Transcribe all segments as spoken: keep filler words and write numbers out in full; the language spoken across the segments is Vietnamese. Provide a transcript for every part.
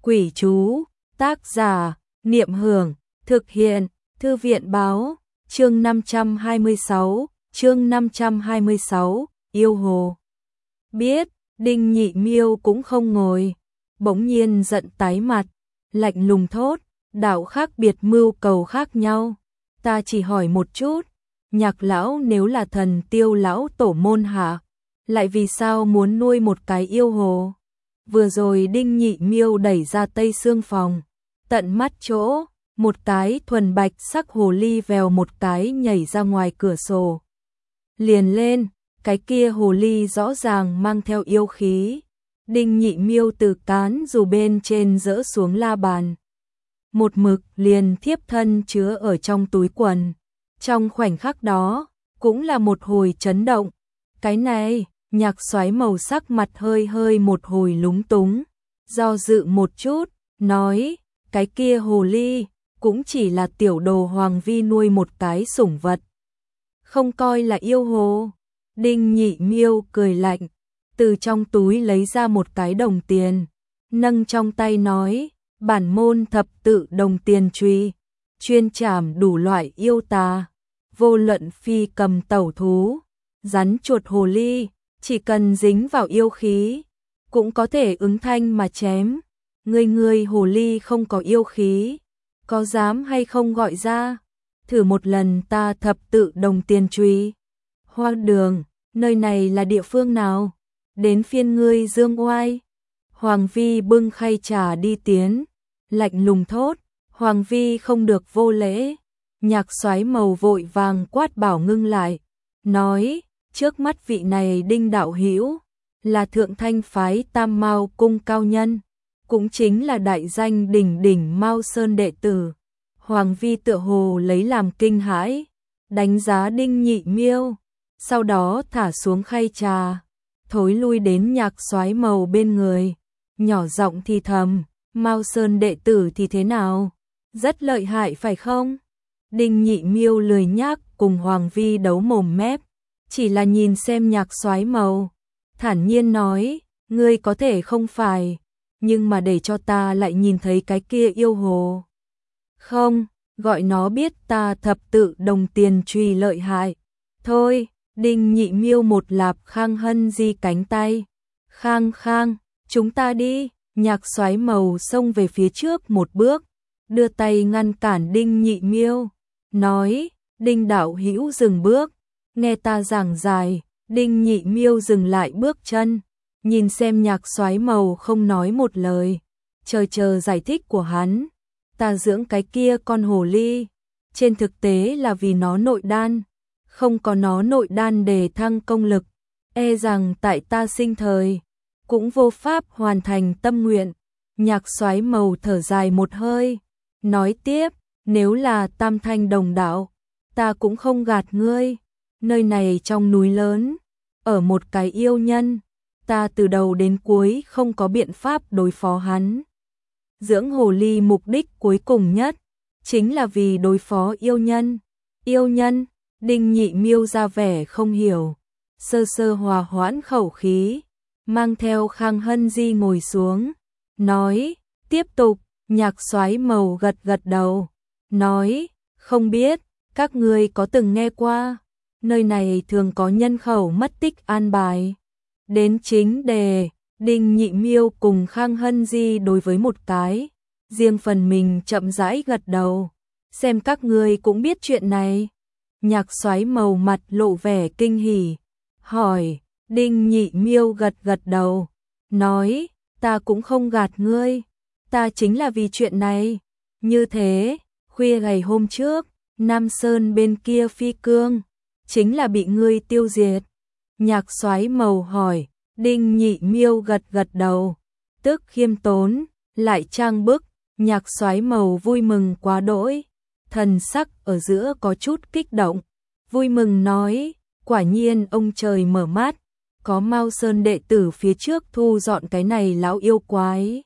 Quỷ chú, tác giả, Niệm Hưởng, thực hiện, Thư viện báo, chương năm trăm hai mươi sáu, chương năm trăm hai mươi sáu, yêu hồ. Biết, Đinh Nhị Miêu cũng không ngồi, bỗng nhiên giận tái mặt, lạnh lùng thốt, đạo khác biệt mưu cầu khác nhau, ta chỉ hỏi một chút, Nhạc lão nếu là thần Tiêu lão tổ môn hạ, lại vì sao muốn nuôi một cái yêu hồ? Vừa rồi Đinh Nhị Miêu đẩy ra tây xương phòng, tận mắt chỗ, một cái thuần bạch sắc hồ ly vèo một cái nhảy ra ngoài cửa sổ. Liền lên, cái kia hồ ly rõ ràng mang theo yêu khí. Đinh Nhị Miêu từ cán dù bên trên dỡ xuống la bàn. Một mực liền thiếp thân chứa ở trong túi quần. Trong khoảnh khắc đó, cũng là một hồi chấn động. Cái này, Nhạc Soái màu sắc mặt hơi hơi một hồi lúng túng, do dự một chút, nói, cái kia hồ ly, cũng chỉ là tiểu đồ Hoàng Vi nuôi một cái sủng vật. Không coi là yêu hồ. Đinh Nhị Miêu cười lạnh, từ trong túi lấy ra một cái đồng tiền, nâng trong tay nói, bản môn thập tự đồng tiền truy, chuyên trảm đủ loại yêu tà, vô luận phi cầm tẩu thú, rắn chuột hồ ly, chỉ cần dính vào yêu khí, cũng có thể ứng thanh mà chém. Người người hồ ly không có yêu khí, có dám hay không gọi ra? Thử một lần ta thập tự đồng tiền truy. Hoa Đường, nơi này là địa phương nào? Đến phiên ngươi dương oai. Hoàng Vi bưng khay trà đi tiến, lạnh lùng thốt, Hoàng Vi không được vô lễ. Nhạc Soái màu vội vàng quát bảo ngưng lại, nói, trước mắt vị này Đinh đạo hữu là thượng thanh phái Tam Mao cung cao nhân, cũng chính là đại danh đỉnh đỉnh Mao Sơn đệ tử. Hoàng Vi tựa hồ lấy làm kinh hãi, đánh giá Đinh Nhị Miêu, sau đó thả xuống khay trà, thối lui đến Nhạc Soái màu bên người, nhỏ giọng thì thầm, Mao Sơn đệ tử thì thế nào? Rất lợi hại phải không? Đinh Nhị Miêu lười nhác cùng Hoàng Vi đấu mồm mép, chỉ là nhìn xem Nhạc Soái màu, thản nhiên nói, ngươi có thể không phải, nhưng mà để cho ta lại nhìn thấy cái kia yêu hồ. Không, gọi nó biết ta thập tự đồng tiền truy lợi hại. Thôi, Đinh Nhị Miêu một lạp Khang Hân Di cánh tay. Khang Khang, chúng ta đi. Nhạc Soái màu xông về phía trước một bước, đưa tay ngăn cản Đinh Nhị Miêu, nói, Đinh đạo hữu dừng bước, nghe ta giảng giải. Đinh Nhị Miêu dừng lại bước chân, nhìn xem Nhạc Soái màu không nói một lời, chờ chờ giải thích của hắn. Ta dưỡng cái kia con hồ ly, trên thực tế là vì nó nội đan, không có nó nội đan để thăng công lực, e rằng tại ta sinh thời, cũng vô pháp hoàn thành tâm nguyện. Nhạc Soái màu thở dài một hơi, nói tiếp, nếu là tam thanh đồng đạo, ta cũng không gạt ngươi, nơi này trong núi lớn, ở một cái yêu nhân, ta từ đầu đến cuối không có biện pháp đối phó hắn. Dưỡng hồ ly mục đích cuối cùng nhất, chính là vì đối phó yêu nhân. Yêu nhân, Đinh Nhị Miêu ra vẻ không hiểu, sơ sơ hòa hoãn khẩu khí, mang theo Khang Hân Di ngồi xuống, nói, tiếp tục. Nhạc Soái màu gật gật đầu, nói, không biết, các ngươi có từng nghe qua, nơi này thường có nhân khẩu mất tích an bài. Đến chính đề, Đinh Nhị Miêu cùng Khang Hân Di đối với một cái, riêng phần mình chậm rãi gật đầu, xem các ngươi cũng biết chuyện này. Nhạc Soái màu mặt lộ vẻ kinh hỉ, hỏi, Đinh Nhị Miêu gật gật đầu, nói, ta cũng không gạt ngươi, ta chính là vì chuyện này. Như thế, khuya ngày hôm trước, Nam Sơn bên kia phi cương, chính là bị ngươi tiêu diệt. Nhạc Soái màu hỏi, Đinh Nhị Miêu gật gật đầu, tức khiêm tốn, lại trang bức. Nhạc Soái màu vui mừng quá đỗi, thần sắc ở giữa có chút kích động, vui mừng nói, quả nhiên ông trời mở mắt, có Mao Sơn đệ tử phía trước thu dọn cái này lão yêu quái.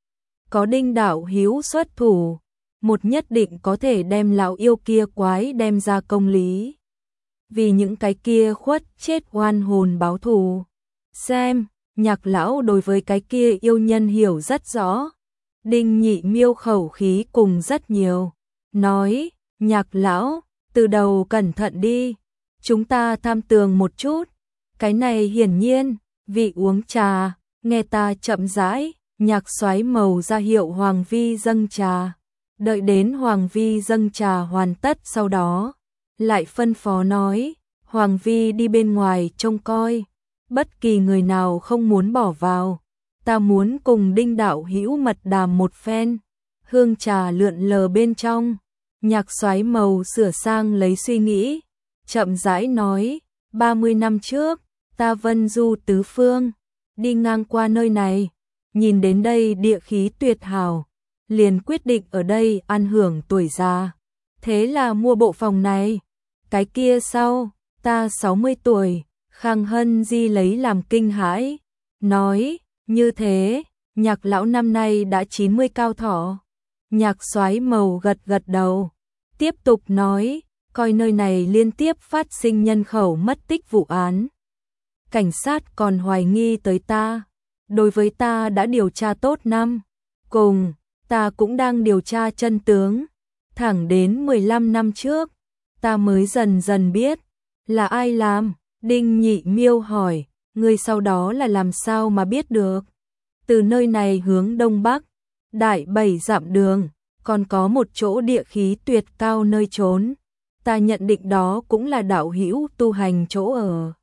Có Đinh đạo hữu xuất thủ, một nhất định có thể đem lão yêu kia quái đem ra công lý. Vì những cái kia khuất chết oan hồn báo thù. Xem, Nhạc lão đối với cái kia yêu nhân hiểu rất rõ, Đinh Nhị Miêu khẩu khí cùng rất nhiều, nói, Nhạc lão, từ đầu cẩn thận đi, chúng ta tham tường một chút, cái này hiển nhiên, vị uống trà, nghe ta chậm rãi, Nhạc Soái màu ra hiệu Hoàng Vi dâng trà, đợi đến Hoàng Vi dâng trà hoàn tất sau đó, lại phân phó nói, Hoàng Vi đi bên ngoài trông coi, bất kỳ người nào không muốn bỏ vào, ta muốn cùng Đinh đạo hữu mật đàm một phen. Hương trà lượn lờ bên trong, Nhạc Soái màu sửa sang lấy suy nghĩ, chậm rãi nói, ba mươi năm trước, ta vân du tứ phương, đi ngang qua nơi này, nhìn đến đây địa khí tuyệt hảo, liền quyết định ở đây ăn hưởng tuổi già. Thế là mua bộ phòng này. Cái kia sau, ta sáu mươi tuổi, Khang Hân Di lấy làm kinh hãi, nói, như thế, Nhạc lão năm nay đã chín mươi cao thọ. Nhạc Soái màu gật gật đầu, tiếp tục nói, coi nơi này liên tiếp phát sinh nhân khẩu mất tích vụ án. Cảnh sát còn hoài nghi tới ta, đối với ta đã điều tra tốt năm, cùng, ta cũng đang điều tra chân tướng, thẳng đến mười lăm năm trước, ta mới dần dần biết, là ai làm. Đinh Nhị Miêu hỏi, ngươi sau đó là làm sao mà biết được? Từ nơi này hướng đông bắc, đại bảy dặm đường, còn có một chỗ địa khí tuyệt cao nơi trốn, ta nhận định đó cũng là đạo hữu tu hành chỗ ở.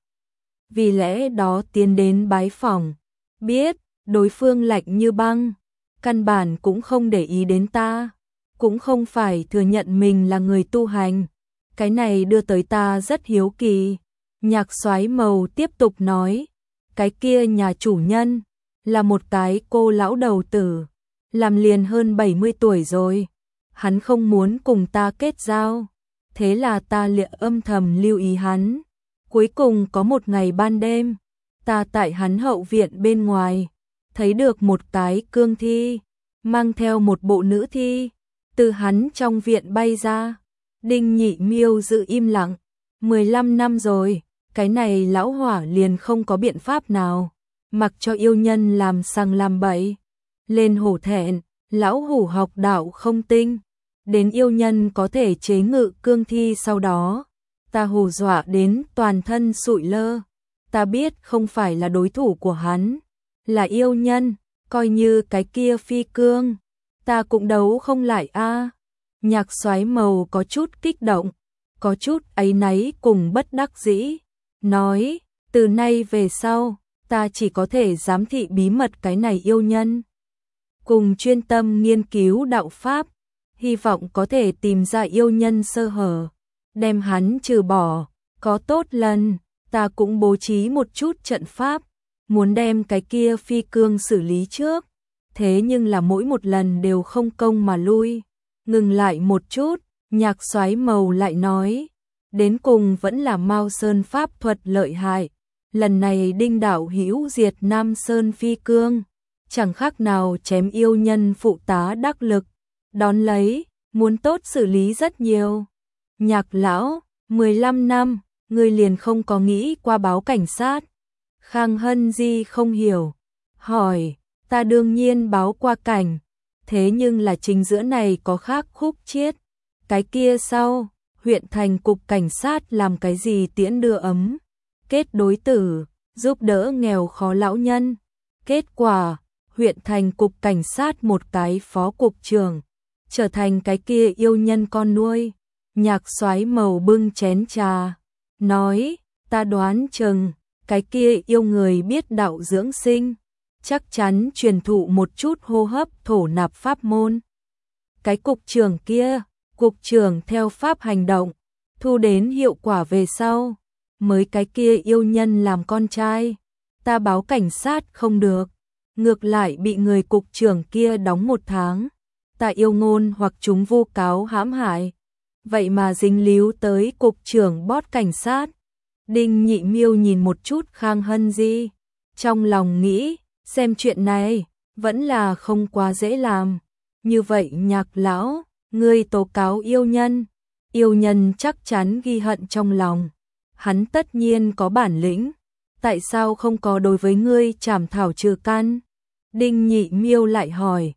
Vì lẽ đó tiến đến bái phỏng, biết đối phương lạnh như băng, căn bản cũng không để ý đến ta, cũng không phải thừa nhận mình là người tu hành. Cái này đưa tới ta rất hiếu kỳ. Nhạc Soái màu tiếp tục nói, cái kia nhà chủ nhân là một cái cô lão đầu tử, làm liền hơn bảy mươi tuổi rồi, hắn không muốn cùng ta kết giao, thế là ta liền âm thầm lưu ý hắn. Cuối cùng có một ngày ban đêm, ta tại hắn hậu viện bên ngoài, thấy được một cái cương thi, mang theo một bộ nữ thi, từ hắn trong viện bay ra. Đinh Nhị Miêu giữ im lặng, mười lăm năm rồi, cái này lão hỏa liền không có biện pháp nào, mặc cho yêu nhân làm sằng làm bậy. Lên hổ thẹn, lão hủ học đạo không tinh, đến yêu nhân có thể chế ngự cương thi sau đó, ta hù dọa đến toàn thân sụi lơ, ta biết không phải là đối thủ của hắn, là yêu nhân, coi như cái kia phi cương, ta cũng đấu không lại a. Nhạc Soái màu có chút kích động, có chút áy náy cùng bất đắc dĩ, nói, từ nay về sau, ta chỉ có thể giám thị bí mật cái này yêu nhân, cùng chuyên tâm nghiên cứu đạo pháp, hy vọng có thể tìm ra yêu nhân sơ hở, đem hắn trừ bỏ. Có tốt lần, ta cũng bố trí một chút trận pháp, muốn đem cái kia phi cương xử lý trước, thế nhưng là mỗi một lần đều không công mà lui. Ngừng lại một chút, Nhạc Soái màu lại nói, đến cùng vẫn là Mao Sơn pháp thuật lợi hại, lần này Đinh đạo hữu diệt Nam Sơn phi cương, chẳng khác nào chém yêu nhân phụ tá đắc lực, đón lấy, muốn tốt xử lý rất nhiều. Nhạc lão, mười lăm năm, ngươi liền không có nghĩ qua báo cảnh sát? Khang Hân Di không hiểu, hỏi, ta đương nhiên báo qua cảnh, thế nhưng là chính giữa này có khác khúc chiết. Cái kia sau, huyện thành cục cảnh sát làm cái gì tiễn đưa ấm, kết đối tử, giúp đỡ nghèo khó lão nhân. Kết quả, huyện thành cục cảnh sát một cái phó cục trưởng, trở thành cái kia yêu nhân con nuôi. Nhạc Soái màu bưng chén trà, nói, ta đoán chừng, cái kia yêu người biết đạo dưỡng sinh, chắc chắn truyền thụ một chút hô hấp thổ nạp pháp môn. Cái cục trưởng kia, cục trưởng theo pháp hành động, thu đến hiệu quả về sau, mới cái kia yêu nhân làm con trai. Ta báo cảnh sát không được, ngược lại bị người cục trưởng kia đóng một tháng. Ta yêu ngôn hoặc chúng vu cáo hãm hại, vậy mà dính líu tới cục trưởng bót cảnh sát. Đinh Nhị Miêu nhìn một chút Khang Hân Di, trong lòng nghĩ, xem chuyện này, vẫn là không quá dễ làm. Như vậy Nhạc lão, ngươi tố cáo yêu nhân, yêu nhân chắc chắn ghi hận trong lòng. Hắn tất nhiên có bản lĩnh, tại sao không có đối với ngươi trảm thảo trừ căn? Đinh Nhị Miêu lại hỏi,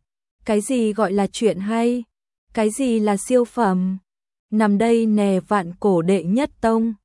Cái gì gọi là chuyện hay? Cái gì là siêu phẩm? Nằm đây nè vạn cổ đệ nhất tông.